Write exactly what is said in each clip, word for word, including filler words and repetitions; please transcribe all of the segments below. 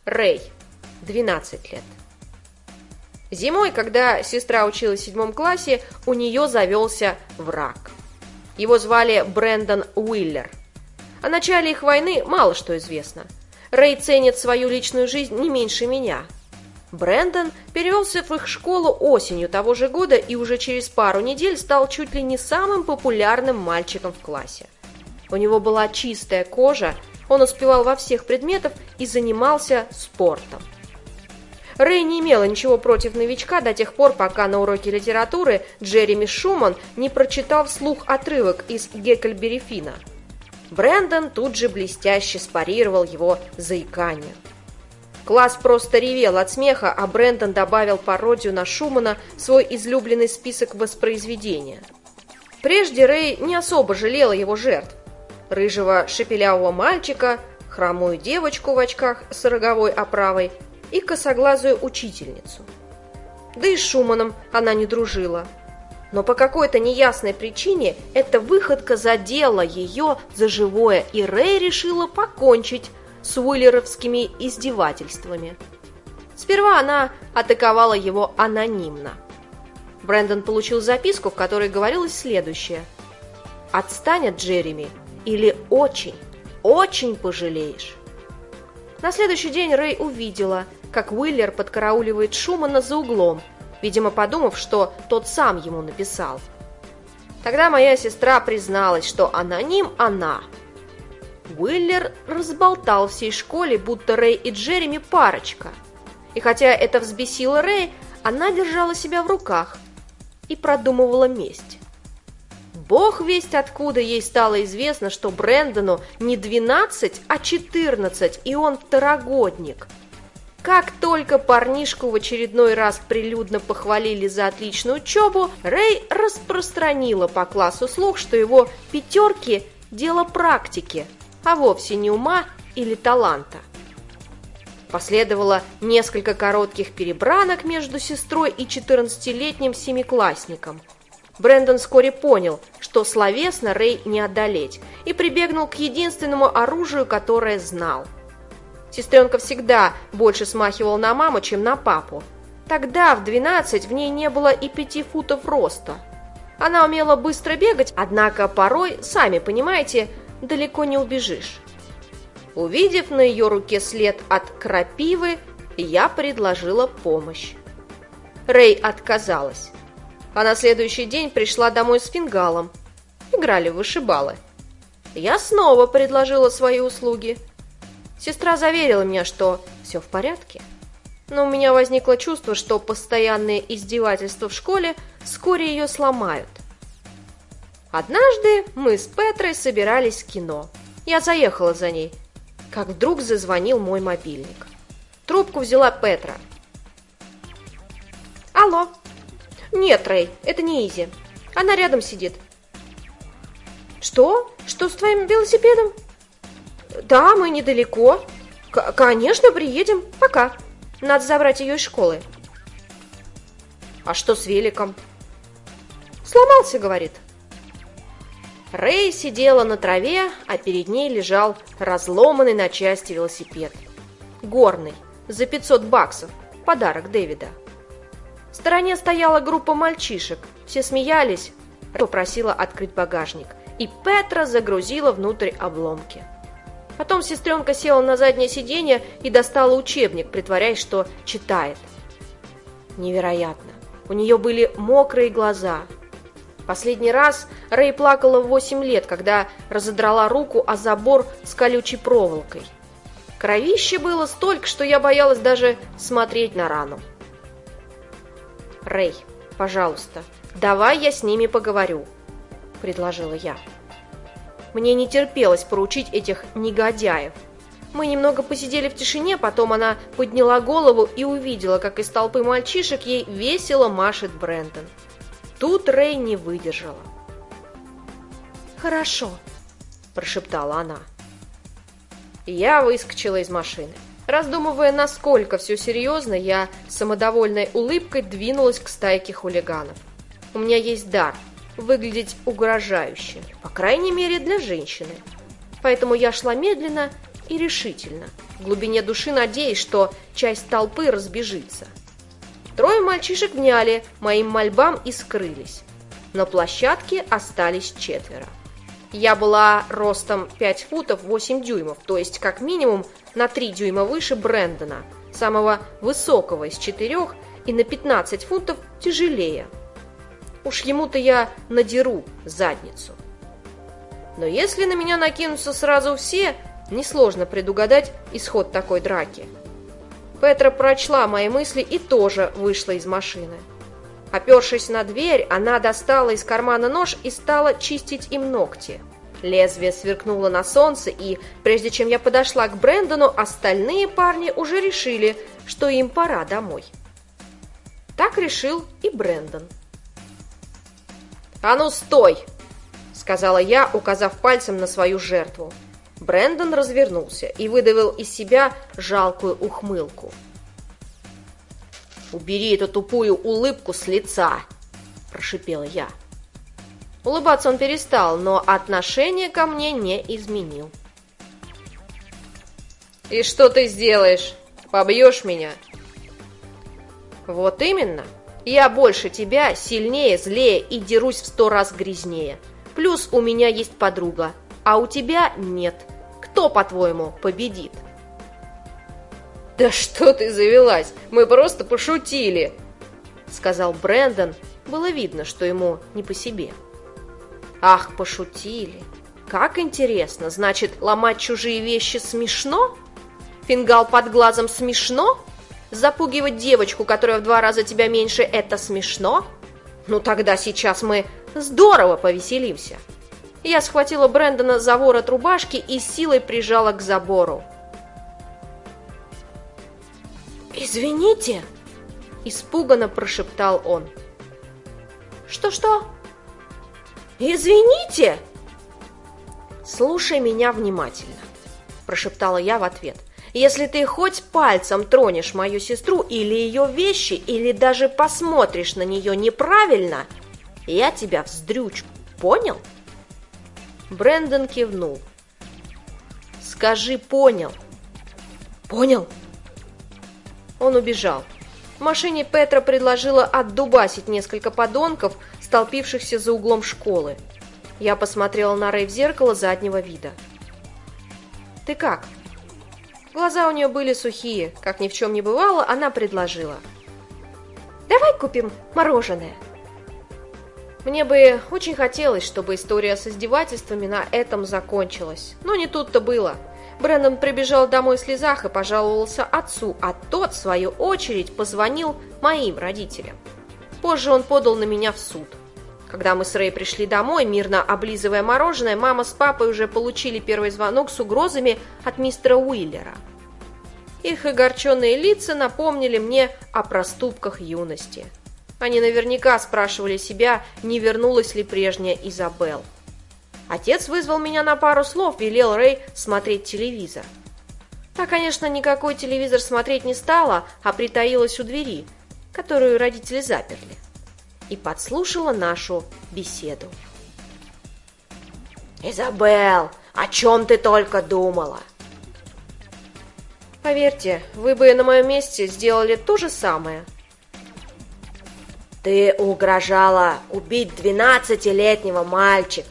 Рэй, двенадцать лет. Зимой, когда сестра училась в седьмом классе, у нее завелся враг. Его звали Брэндон Уиллер. О начале их войны мало что известно. Рэй ценит свою личную жизнь не меньше меня. Брэндон перевелся в их школу осенью того же года и уже через пару недель стал чуть ли не самым популярным мальчиком в классе. У него была чистая кожа, он успевал во всех предметах и занимался спортом. Рэй не имела ничего против новичка до тех пор, пока на уроке литературы Джереми Шуман не прочитал вслух отрывок из Гекльберри Финна. Брэндон тут же блестяще спарировал его заикание. Класс просто ревел от смеха, а Брэндон добавил пародию на Шумана в свой излюбленный список воспроизведения. Прежде Рэй не особо жалела его жертв. Рыжего шепелявого мальчика, хромую девочку в очках с роговой оправой и косоглазую учительницу. Да и с Шуманом она не дружила. Но по какой-то неясной причине эта выходка задела ее за живое, и Рэй решила покончить с уиллеровскими издевательствами. Сперва она атаковала его анонимно. Брэндон получил записку, в которой говорилось следующее: «Отстань от Джереми, или очень, очень пожалеешь». На следующий день Рэй увидела, как Уиллер подкарауливает Шумана за углом, видимо, подумав, что тот сам ему написал. Тогда моя сестра призналась, что аноним она. Уиллер разболтал всей школе, будто Рэй и Джереми парочка. И хотя это взбесило Рэй, она держала себя в руках и продумывала месть. Бог весть откуда ей стало известно, что Брэндону не двенадцать, а четырнадцать, и он второгодник. Как только парнишку в очередной раз прилюдно похвалили за отличную учебу, Рэй распространила по классу слух, что его пятерки – дело практики, а вовсе не ума или таланта. Последовало несколько коротких перебранок между сестрой и четырнадцатилетним семиклассником. Брэндон вскоре понял, что словесно Рэй не одолеть, и прибегнул к единственному оружию, которое знал. Сестренка всегда больше смахивала на маму, чем на папу. Тогда, в двенадцать, в ней не было и пяти футов роста. Она умела быстро бегать, однако порой, сами понимаете, далеко не убежишь. Увидев на ее руке след от крапивы, я предложила помощь. Рэй отказалась. А на следующий день пришла домой с фингалом. Играли в вышибалы. Я снова предложила свои услуги. Сестра заверила меня, что все в порядке. Но у меня возникло чувство, что постоянные издевательства в школе вскоре ее сломают. Однажды мы с Петрой собирались в кино. Я заехала за ней, как вдруг зазвонил мой мобильник. Трубку взяла Петра. «Алло». «Нет, Рэй, это не Изи. Она рядом сидит». «Что? Что с твоим велосипедом?» «Да, мы недалеко. К- конечно, приедем. Пока. Надо забрать ее из школы». «А что с великом?» «Сломался, говорит». Рэй сидела на траве, а перед ней лежал разломанный на части велосипед. Горный, за пятьсот баксов, подарок Дэвида. В стороне стояла группа мальчишек, все смеялись. Рэй попросила открыть багажник, и Петра загрузила внутрь обломки. Потом сестренка села на заднее сиденье и достала учебник, притворяясь, что читает. Невероятно, у нее были мокрые глаза. Последний раз Рэй плакала в восемь лет, когда разодрала руку о забор с колючей проволокой. Кровище было столько, что я боялась даже смотреть на рану. «Рэй, пожалуйста, давай я с ними поговорю», – предложила я. Мне не терпелось поручить этих негодяев. Мы немного посидели в тишине, потом она подняла голову и увидела, как из толпы мальчишек ей весело машет Брэндон. Тут Рэй не выдержала. «Хорошо», – прошептала она. Я выскочила из машины. Раздумывая, насколько все серьезно, я с самодовольной улыбкой двинулась к стайке хулиганов. У меня есть дар выглядеть угрожающе, по крайней мере для женщины. Поэтому я шла медленно и решительно, в глубине души надеясь, что часть толпы разбежится. Трое мальчишек вняли моим мольбам и скрылись. На площадке остались четверо. Я была ростом пять футов восемь дюймов, то есть как минимум на три дюйма выше Брэндона, самого высокого из четырех, и на пятнадцать фунтов тяжелее. Уж ему-то я надеру задницу. Но если на меня накинутся сразу все, несложно предугадать исход такой драки. Петра прочла мои мысли и тоже вышла из машины. Опершись на дверь, она достала из кармана нож и стала чистить им ногти. Лезвие сверкнуло на солнце, и прежде чем я подошла к Брэндону, остальные парни уже решили, что им пора домой. Так решил и Брэндон. «А ну, стой!» — сказала я, указав пальцем на свою жертву. Брэндон развернулся и выдавил из себя жалкую ухмылку. «Убери эту тупую улыбку с лица!» – прошипела я. Улыбаться он перестал, но отношение ко мне не изменил. «И что ты сделаешь? Побьешь меня?» «Вот именно. Я больше тебя, сильнее, злее и дерусь в сто раз грязнее. Плюс у меня есть подруга, а у тебя нет. Кто, по-твоему, победит?» «Да что ты завелась? Мы просто пошутили!» — сказал Брэндон. Было видно, что ему не по себе. «Ах, пошутили! Как интересно! Значит, ломать чужие вещи смешно? Фингал под глазом смешно? Запугивать девочку, которая в два раза тебя меньше, это смешно? Ну тогда сейчас мы здорово повеселимся!» Я схватила Брэндона за ворот рубашки и силой прижала к забору. «Извините!» – испуганно прошептал он. «Что-что?» «Извините!» «Слушай меня внимательно», – прошептала я в ответ. «Если ты хоть пальцем тронешь мою сестру или ее вещи, или даже посмотришь на нее неправильно, я тебя вздрючу, понял?» Брэндон кивнул. «Скажи, понял?» «Понял». Он убежал. В машине Петра предложила отдубасить несколько подонков, столпившихся за углом школы. Я посмотрела на Рэй в зеркало заднего вида. «Ты как?» Глаза у нее были сухие. Как ни в чем не бывало, она предложила. «Давай купим мороженое». Мне бы очень хотелось, чтобы история с издевательствами на этом закончилась. Но не тут-то было. Брэндон прибежал домой в слезах и пожаловался отцу, а тот, в свою очередь, позвонил моим родителям. Позже он подал на меня в суд. Когда мы с Рэй пришли домой, мирно облизывая мороженое, мама с папой уже получили первый звонок с угрозами от мистера Уиллера. Их огорченные лица напомнили мне о проступках юности. Они наверняка спрашивали себя, не вернулась ли прежняя Изабелл. Отец вызвал меня на пару слов, велел Рэй смотреть телевизор. Та, конечно, никакой телевизор смотреть не стала, а притаилась у двери, которую родители заперли, и подслушала нашу беседу. «Изабелл, о чем ты только думала?» «Поверьте, вы бы на моем месте сделали то же самое». «Ты угрожала убить двенадцатилетнего мальчика».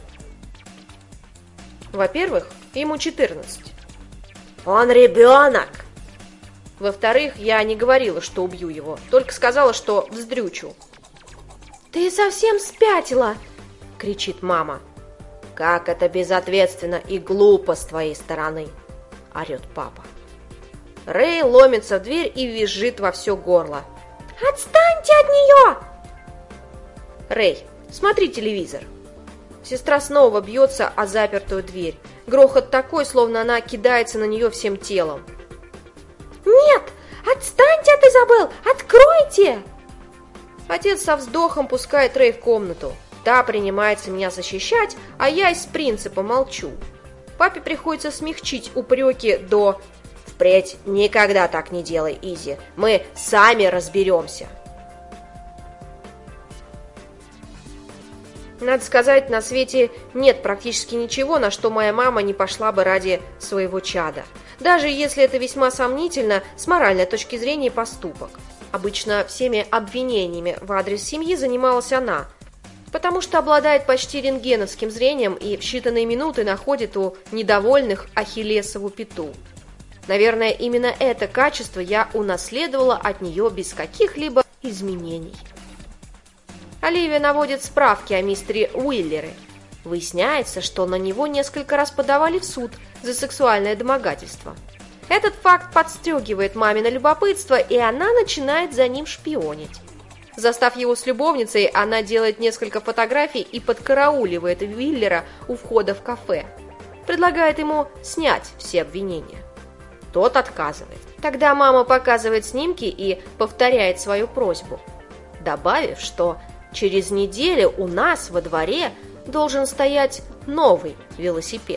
Во-первых, ему четырнадцать. Он ребенок. Во-вторых, я не говорила, что убью его, только сказала, что вздрючу. «Ты совсем спятила!» — кричит мама. «Как это безответственно и глупо с твоей стороны!» — орет папа. Рэй ломится в дверь и визжит во все горло. «Отстаньте от нее!» «Рэй, смотри телевизор!» Сестра снова бьется о запертую дверь. Грохот такой, словно она кидается на нее всем телом. «Нет! Отстаньте от Изабелл! Откройте!» Отец со вздохом пускает Рэй в комнату. Та принимается меня защищать, а я из принципа молчу. Папе приходится смягчить упреки до «Впредь никогда так не делай, Изи. Мы сами разберемся». Надо сказать, на свете нет практически ничего, на что моя мама не пошла бы ради своего чада. даже если это весьма сомнительно с моральной точки зрения поступок. Обычно всеми обвинениями в адрес семьи занималась она, потому что обладает почти рентгеновским зрением и в считанные минуты находит у недовольных ахиллесову пяту. Наверное, именно это качество я унаследовала от нее без каких-либо изменений. Оливия наводит справки о мистере Уиллере. Выясняется, что на него несколько раз подавали в суд за сексуальное домогательство. Этот факт подстегивает мамино любопытство, и она начинает за ним шпионить. Застав его с любовницей, она делает несколько фотографий и подкарауливает Уиллера у входа в кафе. Предлагает ему снять все обвинения. Тот отказывает. Тогда мама показывает снимки и повторяет свою просьбу, добавив, что через неделю у нас во дворе должен стоять новый велосипед.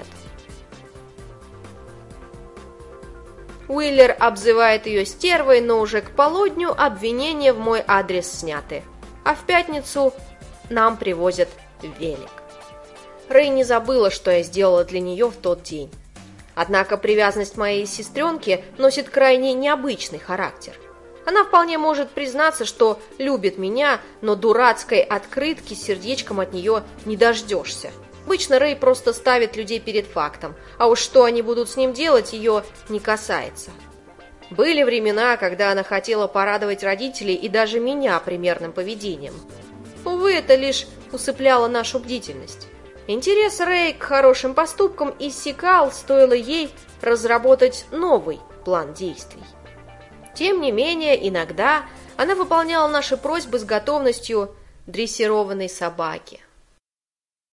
Уиллер обзывает ее стервой, но уже к полудню обвинения в мой адрес сняты, а в пятницу нам привозят велик. Рэй не забыла, что я сделала для нее в тот день. Однако привязанность моей сестренки носит крайне необычный характер. Она вполне может признаться, что любит меня, но дурацкой открытки с сердечком от нее не дождешься. Обычно Рэй просто ставит людей перед фактом, а уж что они будут с ним делать, ее не касается. Были времена, когда она хотела порадовать родителей и даже меня примерным поведением. Увы, это лишь усыпляло нашу бдительность. Интерес Рэй к хорошим поступкам иссякал, стоило ей разработать новый план действий. Тем не менее, иногда она выполняла наши просьбы с готовностью дрессированной собаки.